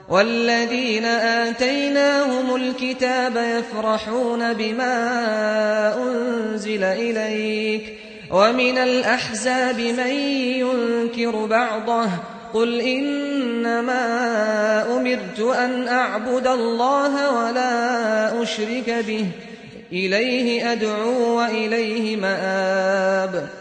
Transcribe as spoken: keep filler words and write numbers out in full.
وَالَّذِينَ آتَيْنَاهُمُ الْكِتَابَ يَفْرَحُونَ بِمَا أُنزِلَ إِلَيْكَ ۖ وَمِنَ الْأَحْزَابِ مَن يُنكِرُ بَعْضَهُ ۚ قُلْ إِنَّمَا أُمِرْتُ أَنْ أَعْبُدَ اللَّهَ وَلَا أُشْرِكَ بِهِ ۚ إِلَيْهِ أَدْعُو وَإِلَيْهِ مَآبِ